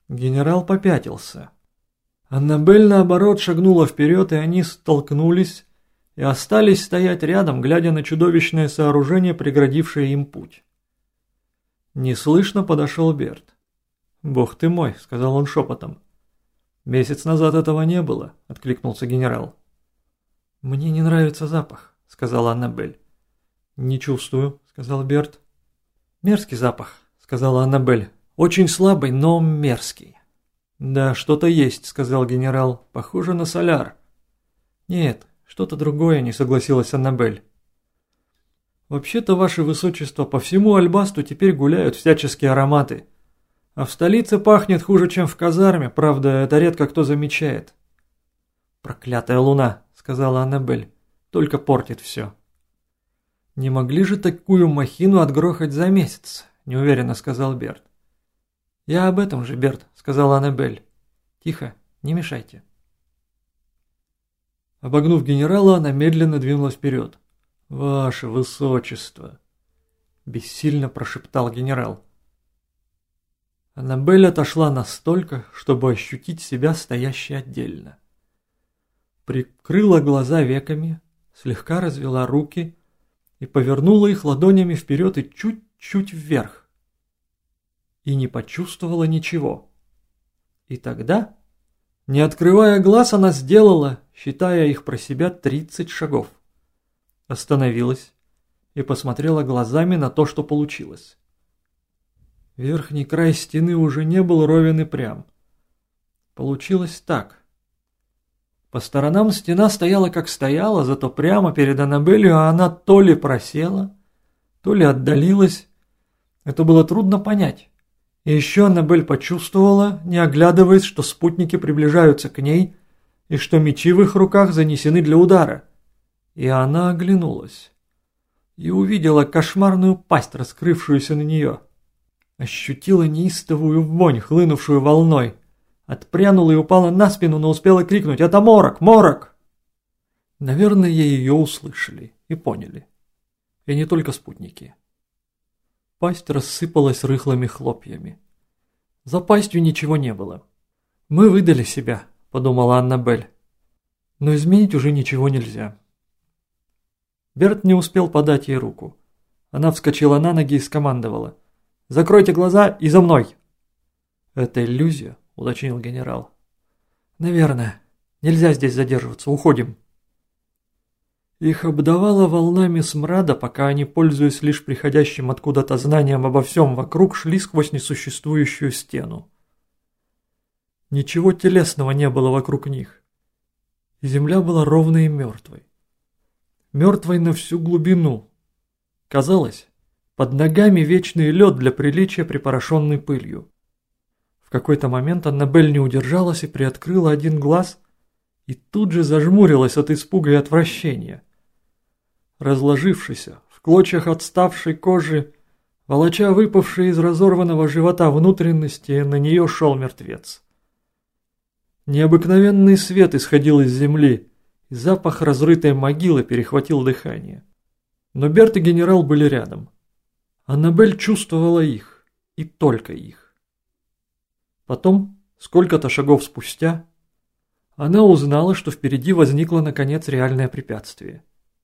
Генерал попятился. Аннабель, наоборот, шагнула вперед, и они столкнулись и остались стоять рядом, глядя на чудовищное сооружение, преградившее им путь. Неслышно подошел Берт. «Бог ты мой», — сказал он шепотом. «Месяц назад этого не было», — откликнулся генерал. «Мне не нравится запах», — сказала Аннабель. «Не чувствую», — сказал Берт. «Мерзкий запах», — сказала Аннабель. «Очень слабый, но мерзкий». «Да, что-то есть», — сказал генерал. «Похоже на соляр». «Нет, что-то другое», — не согласилась Аннабель. «Вообще-то, ваше высочество, по всему Альбасту теперь гуляют всяческие ароматы. А в столице пахнет хуже, чем в казарме, правда, это редко кто замечает». «Проклятая луна», — сказала Аннабель, — «только портит все». «Не могли же такую махину отгрохать за месяц?» – неуверенно сказал Берт. «Я об этом же, Берт», – сказала Аннабель. «Тихо, не мешайте». Обогнув генерала, она медленно двинулась вперед. «Ваше высочество!» – бессильно прошептал генерал. Аннабель отошла настолько, чтобы ощутить себя стоящей отдельно. Прикрыла глаза веками, слегка развела руки и повернула их ладонями вперед и чуть-чуть вверх. И не почувствовала ничего. И тогда, не открывая глаз, она сделала, считая их про себя, 30 шагов. Остановилась и посмотрела глазами на то, что получилось. Верхний край стены уже не был ровен и прям. Получилось так. По сторонам стена стояла как стояла, зато прямо перед Аннабелью она то ли просела, то ли отдалилась. Это было трудно понять. И еще Аннабель почувствовала, не оглядываясь, что спутники приближаются к ней и что мечи в их руках занесены для удара. И она оглянулась и увидела кошмарную пасть, раскрывшуюся на нее. Ощутила неистовую вонь, хлынувшую волной. Отпрянула и упала на спину, но успела крикнуть: «Это Морок! Морок!» Наверное, ее услышали и поняли. И не только спутники. Пасть рассыпалась рыхлыми хлопьями. За пастью ничего не было. «Мы выдали себя», — подумала Аннабель. «Но изменить уже ничего нельзя». Берт не успел подать ей руку. Она вскочила на ноги и скомандовала: «Закройте глаза и за мной!» «Это иллюзия», — уточнил генерал. «Наверное. Нельзя здесь задерживаться. Уходим». Их обдавало волнами смрада, пока они, пользуясь лишь приходящим откуда-то знанием обо всем вокруг, шли сквозь несуществующую стену. Ничего телесного не было вокруг них. И земля была ровной и мертвой. Мертвой на всю глубину. Казалось, под ногами вечный лед, для приличия припорошенный пылью. В какой-то момент Аннабель не удержалась и приоткрыла один глаз, и тут же зажмурилась от испуга и отвращения. Разложившийся, в клочьях отставшей кожи, волоча выпавшие из разорванного живота внутренности, на нее шел мертвец. Необыкновенный свет исходил из земли, и запах разрытой могилы перехватил дыхание. Но Берт и генерал были рядом. Аннабель чувствовала их, и только их. Потом, сколько-то шагов спустя, она узнала, что впереди возникло наконец реальное препятствие.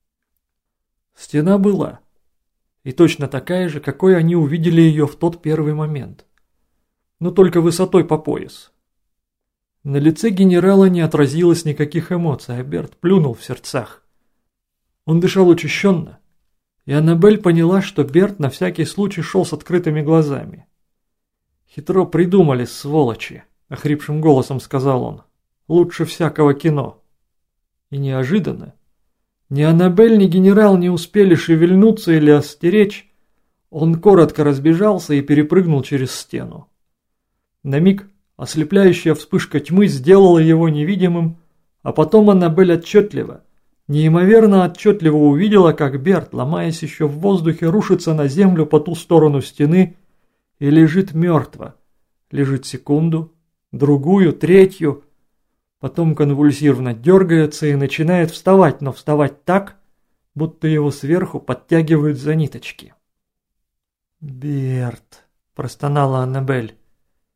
Стена была, и точно такая же, какой они увидели ее в тот первый момент, но только высотой по пояс. На лице генерала не отразилось никаких эмоций, а Берт плюнул в сердцах. Он дышал учащенно, и Аннабель поняла, что Берт на всякий случай шел с открытыми глазами. «Хитро придумали, сволочи», — охрипшим голосом сказал он. «Лучше всякого кино». И неожиданно, ни Аннабель, ни генерал не успели шевельнуться или остеречь, он коротко разбежался и перепрыгнул через стену. На миг ослепляющая вспышка тьмы сделала его невидимым, а потом Аннабель отчетливо, неимоверно отчетливо увидела, как Берт, ломаясь еще в воздухе, рушится на землю по ту сторону стены и лежит мертво. Лежит секунду, другую, третью, потом конвульсивно дергается и начинает вставать, но вставать так, будто его сверху подтягивают за ниточки. «Берт», – простонала Аннабель.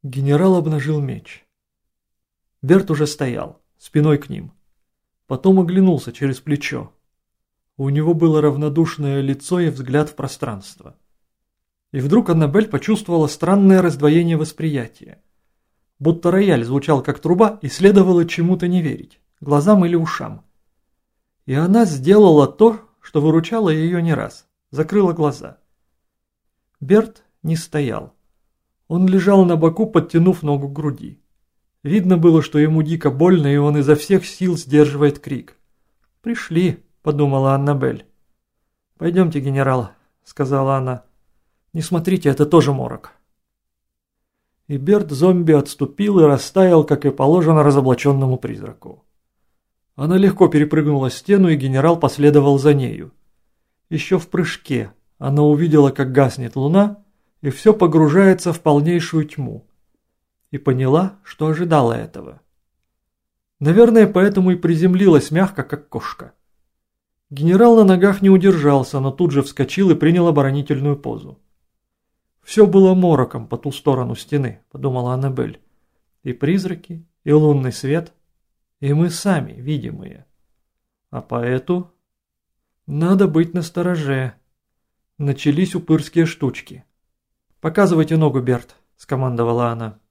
Генерал обнажил меч. Берт уже стоял, спиной к ним. Потом оглянулся через плечо. У него было равнодушное лицо и взгляд в пространство. И вдруг Аннабель почувствовала странное раздвоение восприятия. Будто рояль звучал как труба, и следовало чему-то не верить, глазам или ушам. И она сделала то, что выручало ее не раз, закрыла глаза. Берт не стоял. Он лежал на боку, подтянув ногу к груди. Видно было, что ему дико больно, и он изо всех сил сдерживает крик. «Пришли», — подумала Аннабель. «Пойдемте, генерал», — сказала она. «Не смотрите, это тоже морок». И Берт-зомби отступил и растаял, как и положено разоблаченному призраку. Она легко перепрыгнула стену, и генерал последовал за нею. Еще в прыжке она увидела, как гаснет луна, и все погружается в полнейшую тьму. И поняла, что ожидала этого. Наверное, поэтому и приземлилась мягко, как кошка. Генерал на ногах не удержался, но тут же вскочил и принял оборонительную позу. «Все было мороком по ту сторону стены», — подумала Аннабель. «И призраки, и лунный свет, и мы сами, видимые. А поэту надо быть настороже». Начались упырские штучки. «Показывайте ногу, Берт», — скомандовала она.